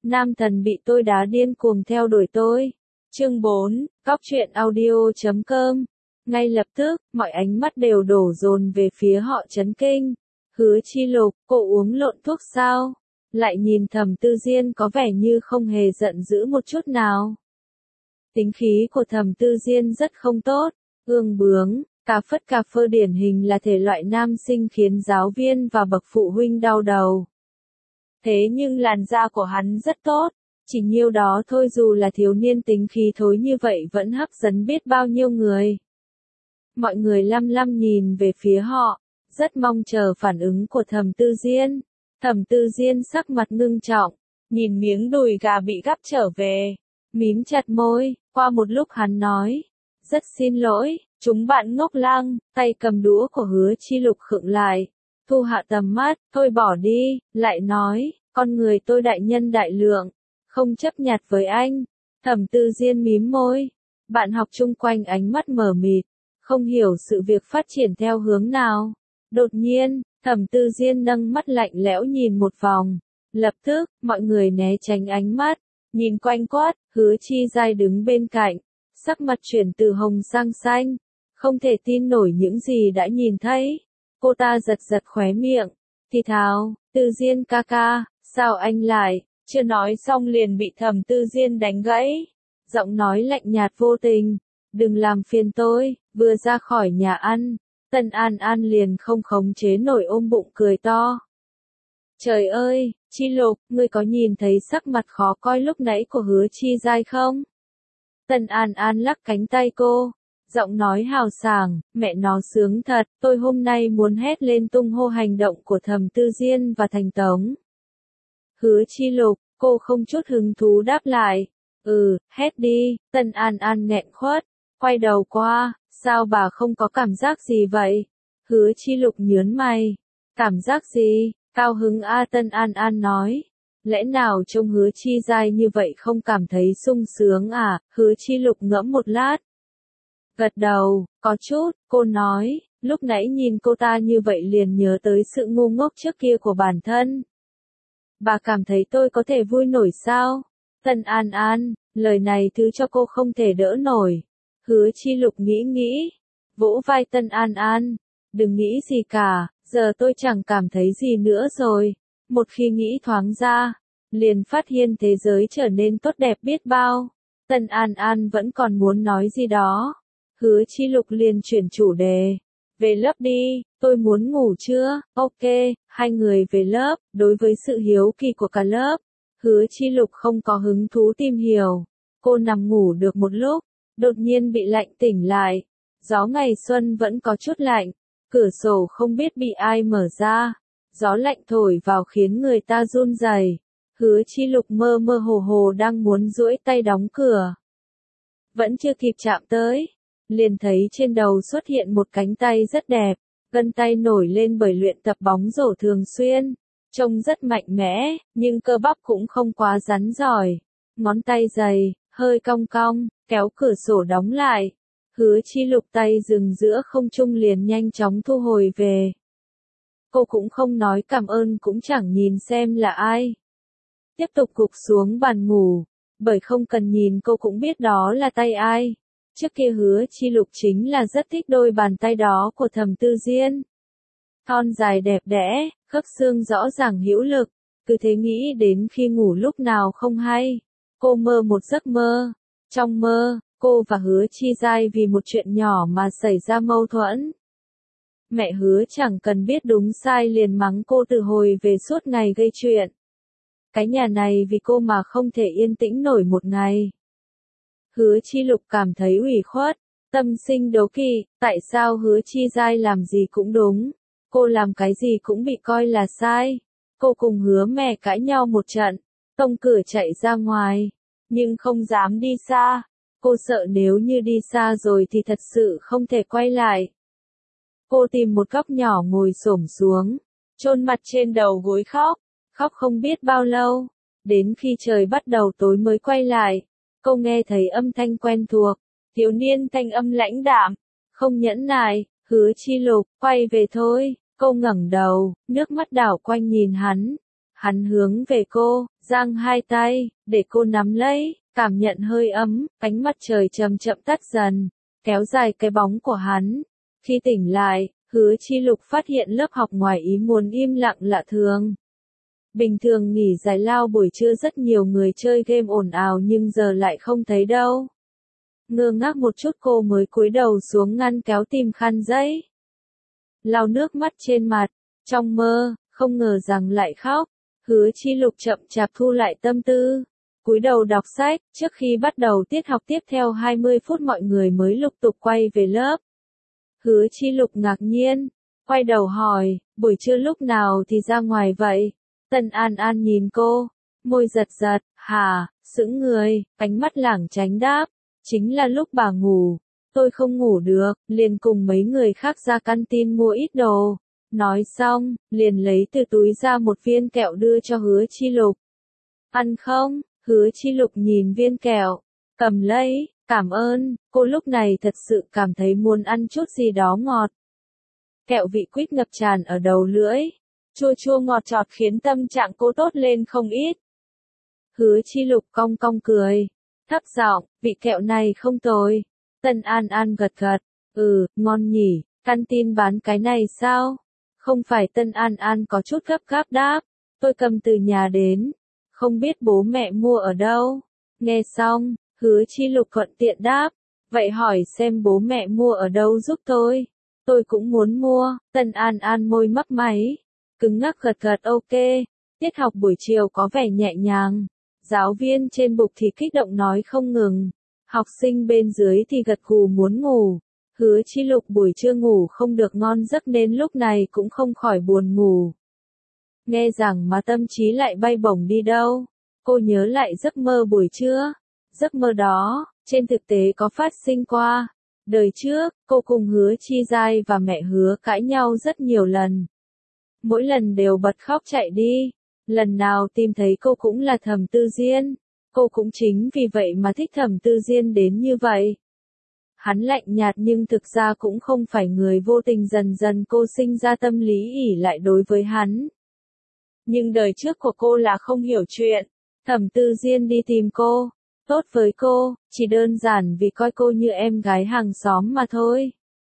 Nam thần bị tôi đá điên cuồng theo đuổi tôi. Chương 4, Cóc truyện audio.com. Ngay lập tức, mọi ánh mắt đều đổ dồn về phía họ chấn kinh. Hứa Chi Lục, cô uống lộn thuốc sao? Lại nhìn Thẩm Tư Diên có vẻ như không hề giận dữ một chút nào. Tính khí của Thẩm Tư Diên rất không tốt, ương bướng, cà phất cà phơ điển hình là thể loại nam sinh khiến giáo viên và bậc phụ huynh đau đầu. Thế nhưng làn da của hắn rất tốt, chỉ nhiêu đó thôi dù là thiếu niên tính khí thối như vậy vẫn hấp dẫn biết bao nhiêu người. Mọi người lăm lăm nhìn về phía họ, rất mong chờ phản ứng của Thẩm Tư Diên. Thẩm Tư Diên sắc mặt ngưng trọng, nhìn miếng đùi gà bị gắp trở về, mím chặt môi, qua một lúc hắn nói, rất xin lỗi, chúng bạn ngốc lăng, tay cầm đũa của Hứa Chi Lục khựng lại, thu hạ tầm mắt, thôi bỏ đi, lại nói, con người tôi đại nhân đại lượng, không chấp nhặt với anh. Thẩm Tư Diên mím môi, bạn học chung quanh ánh mắt mờ mịt, không hiểu sự việc phát triển theo hướng nào. Đột nhiên, Thẩm Tư Diên nâng mắt lạnh lẽo nhìn một vòng, lập tức, mọi người né tránh ánh mắt, nhìn quanh quát, Hứa Chi Giai đứng bên cạnh, sắc mặt chuyển từ hồng sang xanh, không thể tin nổi những gì đã nhìn thấy. Cô ta giật giật khóe miệng, thì thào, Tư Diên ca ca, sao anh lại, chưa nói xong liền bị Thẩm Tư Diên đánh gãy, giọng nói lạnh nhạt vô tình, đừng làm phiền tôi. Vừa ra khỏi nhà ăn, Tân An An liền không khống chế nổi ôm bụng cười to. Trời ơi, Chi Lục, ngươi có nhìn thấy sắc mặt khó coi lúc nãy của Hứa Chi Giai không? Tân An An lắc cánh tay cô, giọng nói hào sảng, mẹ nó sướng thật, tôi hôm nay muốn hét lên tung hô hành động của Thẩm Tư Diên và Thành Tống. Hứa Chi Lục, cô không chút hứng thú đáp lại, hét đi. Tân An An nghẹn khuất, quay đầu qua, sao bà không có cảm giác gì vậy? Hứa Chi Lục nhớn mày, cảm giác gì? Cao hứng a. Tân An An nói, lẽ nào trông Hứa Chi Giai như vậy không cảm thấy sung sướng à? Hứa Chi Lục ngẫm một lát, gật đầu, có chút. Cô nói, lúc nãy nhìn cô ta như vậy liền nhớ tới sự ngu ngốc trước kia của bản thân. Bà cảm thấy tôi có thể vui nổi sao? Tân An An, lời này thứ cho cô không thể đỡ nổi. Hứa Chi Lục nghĩ, vỗ vai Tân An An, đừng nghĩ gì cả, giờ tôi chẳng cảm thấy gì nữa rồi. Một khi nghĩ thoáng ra, liền phát hiện thế giới trở nên tốt đẹp biết bao. Tân An An vẫn còn muốn nói gì đó. Hứa Chi Lục liền chuyển chủ đề. Về lớp đi, tôi muốn ngủ chưa? Ok, hai người về lớp. Đối với sự hiếu kỳ của cả lớp, Hứa Chi Lục không có hứng thú tìm hiểu. Cô nằm ngủ được một lúc, đột nhiên bị lạnh tỉnh lại. Gió ngày xuân vẫn có chút lạnh, cửa sổ không biết bị ai mở ra. Gió lạnh thổi vào khiến người ta run rẩy. Hứa Chi Lục mơ mơ hồ hồ đang muốn duỗi tay đóng cửa. Vẫn chưa kịp chạm tới, liền thấy trên đầu xuất hiện một cánh tay rất đẹp, gân tay nổi lên bởi luyện tập bóng rổ thường xuyên, trông rất mạnh mẽ, nhưng cơ bắp cũng không quá rắn giỏi. Ngón tay dày, hơi cong cong, kéo cửa sổ đóng lại. Hứa Chi Lục tay dừng giữa không trung liền nhanh chóng thu hồi về. Cô cũng không nói cảm ơn cũng chẳng nhìn xem là ai. Tiếp tục gục xuống bàn ngủ, bởi không cần nhìn cô cũng biết đó là tay ai. Trước kia Hứa Chi Lục chính là rất thích đôi bàn tay đó của Thẩm Tư Diên. Thon dài đẹp đẽ, khớp xương rõ ràng hữu lực, cứ thế nghĩ đến khi ngủ lúc nào không hay. Cô mơ một giấc mơ. Trong mơ, cô và Hứa Chi Giai vì một chuyện nhỏ mà xảy ra mâu thuẫn. Mẹ Hứa chẳng cần biết đúng sai liền mắng cô từ hồi về suốt ngày gây chuyện. Cái nhà này vì cô mà không thể yên tĩnh nổi một ngày. Hứa Chi Lục cảm thấy ủy khuất, tâm sinh đố kỵ, tại sao Hứa Chi Giai làm gì cũng đúng, cô làm cái gì cũng bị coi là sai. Cô cùng Hứa mẹ cãi nhau một trận, tông cửa chạy ra ngoài, nhưng không dám đi xa. Cô sợ nếu như đi xa rồi thì thật sự không thể quay lại. Cô tìm một góc nhỏ ngồi xổm xuống, chôn mặt trên đầu gối khóc, khóc không biết bao lâu, đến khi trời bắt đầu tối mới quay lại. Cô nghe thấy âm thanh quen thuộc, thiếu niên thanh âm lãnh đạm, không nhẫn nại, Hứa Chi Lục, quay về thôi. Cô ngẩng đầu, nước mắt đảo quanh nhìn hắn. Hắn hướng về cô, giang hai tay, để cô nắm lấy, cảm nhận hơi ấm, ánh mặt trời chậm chậm tắt dần, kéo dài cái bóng của hắn. Khi tỉnh lại, Hứa Chi Lục phát hiện lớp học ngoài ý muốn im lặng lạ thường. Bình thường nghỉ giải lao buổi trưa rất nhiều người chơi game ồn ào nhưng giờ lại không thấy đâu. Ngơ ngác một chút cô mới cúi đầu xuống ngăn kéo tìm khăn giấy. Lau nước mắt trên mặt, trong mơ, không ngờ rằng lại khóc. Hứa Chi Lục chậm chạp thu lại tâm tư, cúi đầu đọc sách, trước khi bắt đầu tiết học tiếp theo 20 phút mọi người mới lục tục quay về lớp. Hứa Chi Lục ngạc nhiên, quay đầu hỏi, buổi trưa lúc nào thì ra ngoài vậy? Tân An An nhìn cô, môi giật giật, hả, sững người, ánh mắt lảng tránh đáp, chính là lúc bà ngủ, tôi không ngủ được, liền cùng mấy người khác ra canteen mua ít đồ. Nói xong, liền lấy từ túi ra một viên kẹo đưa cho Hứa Chi Lục. Ăn không? Hứa Chi Lục nhìn viên kẹo, cầm lấy, cảm ơn, cô lúc này thật sự cảm thấy muốn ăn chút gì đó ngọt. Kẹo vị quýt ngập tràn ở đầu lưỡi, chua chua ngọt chọt khiến tâm trạng cô tốt lên không ít. Hứa Chi Lục cong cong cười, thấp giọng, vị kẹo này không tồi. Tân An An gật gật, ngon nhỉ, canteen bán cái này sao? Không phải. Tân An An có chút gấp gáp đáp, tôi cầm từ nhà đến, không biết bố mẹ mua ở đâu. Nghe xong, Hứa Chi Lục thuận tiện đáp, vậy hỏi xem bố mẹ mua ở đâu giúp tôi cũng muốn mua. Tân An An môi mấp máy, cứng ngắc gật gật ok. Tiết học buổi chiều có vẻ nhẹ nhàng, giáo viên trên bục thì kích động nói không ngừng, học sinh bên dưới thì gật gù muốn ngủ. Hứa Chi Lục buổi trưa ngủ không được ngon giấc nên lúc này cũng không khỏi buồn ngủ. Nghe rằng mà tâm trí lại bay bổng đi đâu. Cô nhớ lại giấc mơ buổi trưa. Giấc mơ đó, trên thực tế có phát sinh qua. Đời trước, cô cùng Hứa Chi Giai và mẹ Hứa cãi nhau rất nhiều lần. Mỗi lần đều bật khóc chạy đi. Lần nào tìm thấy cô cũng là Thẩm Tư Diên. Cô cũng chính vì vậy mà thích Thẩm Tư Diên đến như vậy. Hắn lạnh nhạt nhưng thực ra cũng không phải người vô tình, dần dần cô sinh ra tâm lý ỷ lại đối với hắn. Nhưng đời trước của cô là không hiểu chuyện. Thẩm Tư Diên đi tìm cô, tốt với cô, chỉ đơn giản vì coi cô như em gái hàng xóm mà thôi.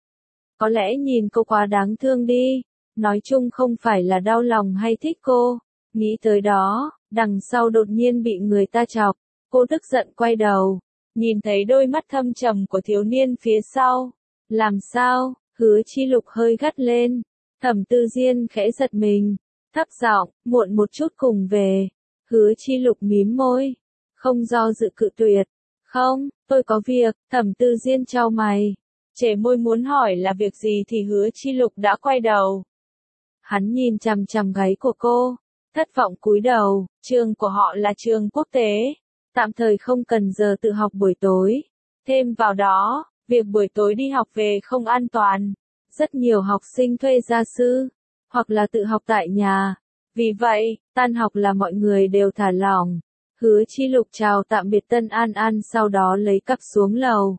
Có lẽ nhìn cô quá đáng thương đi, nói chung không phải là đau lòng hay thích cô. Nghĩ tới đó, đằng sau đột nhiên bị người ta chọc, cô tức giận quay đầu. Nhìn thấy đôi mắt thâm trầm của thiếu niên phía sau. Làm sao? Hứa Chi Lục hơi gắt lên. Thẩm Tư Diên khẽ giật mình, thấp giọng, muộn một chút cùng về. Hứa Chi Lục mím môi, không do dự cự tuyệt. Không, tôi có việc. Thẩm Tư Diên chau mày, trề môi muốn hỏi là việc gì thì Hứa Chi Lục đã quay đầu. Hắn nhìn chằm chằm gáy của cô, thất vọng cúi đầu. Trường của họ là trường quốc tế, tạm thời không cần giờ tự học buổi tối. Thêm vào đó, việc buổi tối đi học về không an toàn. Rất nhiều học sinh thuê gia sư, hoặc là tự học tại nhà. Vì vậy, tan học là mọi người đều thả lỏng. Hứa Chi Lục chào tạm biệt Tân An An sau đó lấy cặp xuống lầu.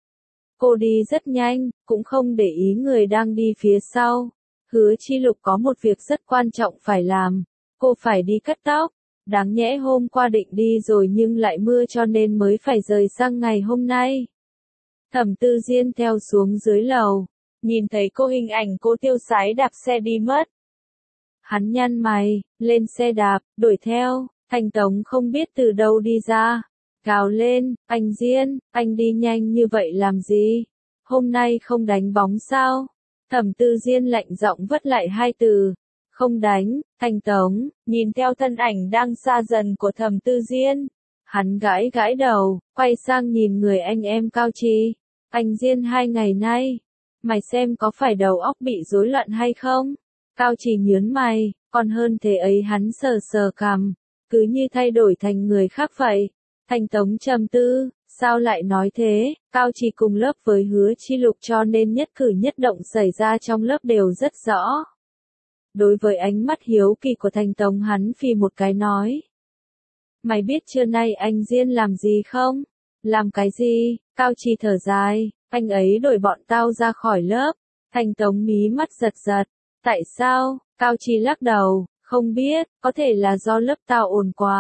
Cô đi rất nhanh, cũng không để ý người đang đi phía sau. Hứa Chi Lục có một việc rất quan trọng phải làm. Cô phải đi cắt tóc. Đáng nhẽ hôm qua định đi rồi nhưng lại mưa cho nên mới phải rời sang ngày hôm nay. Thẩm Tư Diên theo xuống dưới lầu, nhìn thấy cô hình ảnh cô tiêu sái đạp xe đi mất. Hắn nhăn mày, lên xe đạp, đuổi theo. Thành Tống không biết từ đâu đi ra, gào lên, anh Diên, anh đi nhanh như vậy làm gì? Hôm nay không đánh bóng sao? Thẩm Tư Diên lạnh giọng vất lại hai từ. Không đánh. Thành Tống, nhìn theo thân ảnh đang xa dần của Thẩm Tư Diên. Hắn gãi gãi đầu, quay sang nhìn người anh em Cao Trì. Anh Diên 2 ngày nay, mày xem có phải đầu óc bị rối loạn hay không? Cao Trì nhớn mày, còn hơn thế ấy. Hắn sờ sờ cằm, cứ như thay đổi thành người khác vậy. Thành Tống trầm tư, sao lại nói thế? Cao Trì cùng lớp với Hứa Chi Lục cho nên nhất cử nhất động xảy ra trong lớp đều rất rõ. Đối với ánh mắt hiếu kỳ của Thành Tống, hắn phì một cái nói. Mày biết trưa nay anh Diên làm gì không? Làm cái gì? Cao Trì thở dài, anh ấy đuổi bọn tao ra khỏi lớp. Thành Tống mí mắt giật giật. Tại sao? Cao Trì lắc đầu, không biết, có thể là do lớp tao ồn quá,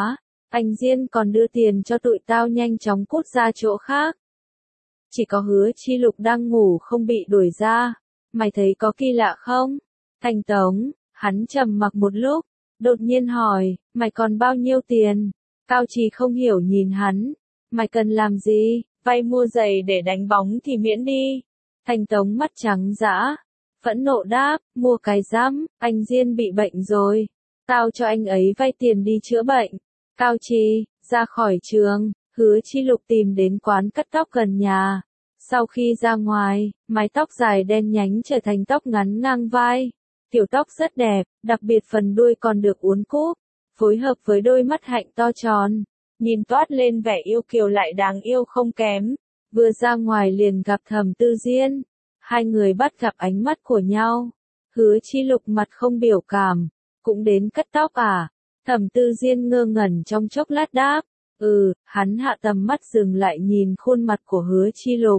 Anh Diên còn đưa tiền cho tụi tao nhanh chóng cút ra chỗ khác. Chỉ có Hứa Chi Lục đang ngủ không bị đuổi ra. Mày thấy có kỳ lạ không? Thành Tống, hắn trầm mặc một lúc, đột nhiên hỏi, mày còn bao nhiêu tiền? Cao Trì không hiểu nhìn hắn, mày cần làm gì? Vay mua giày để đánh bóng thì miễn đi. Thành Tống mắt trắng dã, phẫn nộ đáp, mua cái rắm, anh Diên bị bệnh rồi. Tao cho anh ấy vay tiền đi chữa bệnh. Cao Trì, ra khỏi trường, Hứa Chi Lục tìm đến quán cắt tóc gần nhà. Sau khi ra ngoài, mái tóc dài đen nhánh trở thành tóc ngắn ngang vai. Kiểu tóc rất đẹp, đặc biệt phần đuôi còn được uốn cúp, phối hợp với đôi mắt hạnh to tròn. Nhìn toát lên vẻ yêu kiều lại đáng yêu không kém. Vừa ra ngoài liền gặp Thẩm Tư Diên. Hai người bắt gặp ánh mắt của nhau. Hứa Chi Lục mặt không biểu cảm. Cũng đến cắt tóc à? Thẩm Tư Diên ngơ ngẩn trong chốc lát đáp. Hắn hạ tầm mắt dừng lại nhìn khuôn mặt của Hứa Chi Lục.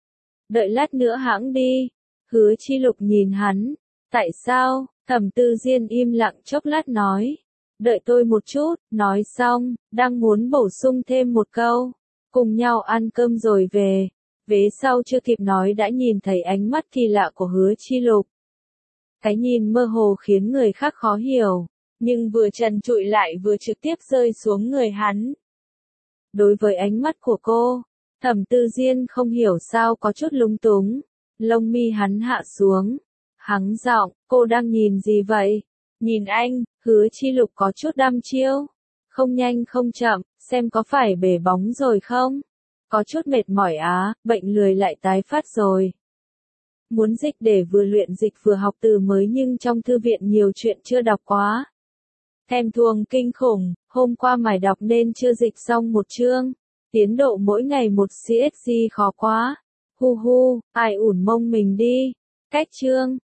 Đợi lát nữa hãng đi. Hứa Chi Lục nhìn hắn. Tại sao? Thẩm Tư Diên im lặng chốc lát nói. Đợi tôi một chút, nói xong, đang muốn bổ sung thêm một câu. Cùng nhau ăn cơm rồi về. Vế sau chưa kịp nói đã nhìn thấy ánh mắt kỳ lạ của Hứa Chi Lục. Cái nhìn mơ hồ khiến người khác khó hiểu, nhưng vừa trần trụi lại vừa trực tiếp rơi xuống người hắn. Đối với ánh mắt của cô, Thẩm Tư Diên không hiểu sao có chút lung túng. Lông mi hắn hạ xuống. Hắng giọng, cô đang nhìn gì vậy? Nhìn anh. Hứa Chi Lục có chút đăm chiêu. Không nhanh không chậm, xem có phải bể bóng rồi không? Có chút mệt mỏi á, bệnh lười lại tái phát rồi. Muốn dịch để vừa luyện dịch vừa học từ mới nhưng trong thư viện nhiều chuyện chưa đọc quá. Thèm thuồng kinh khủng, hôm qua mải đọc nên chưa dịch xong một chương. Tiến độ mỗi ngày một CSG khó quá. Hu hu, ai ủn mông mình đi. Cách chương.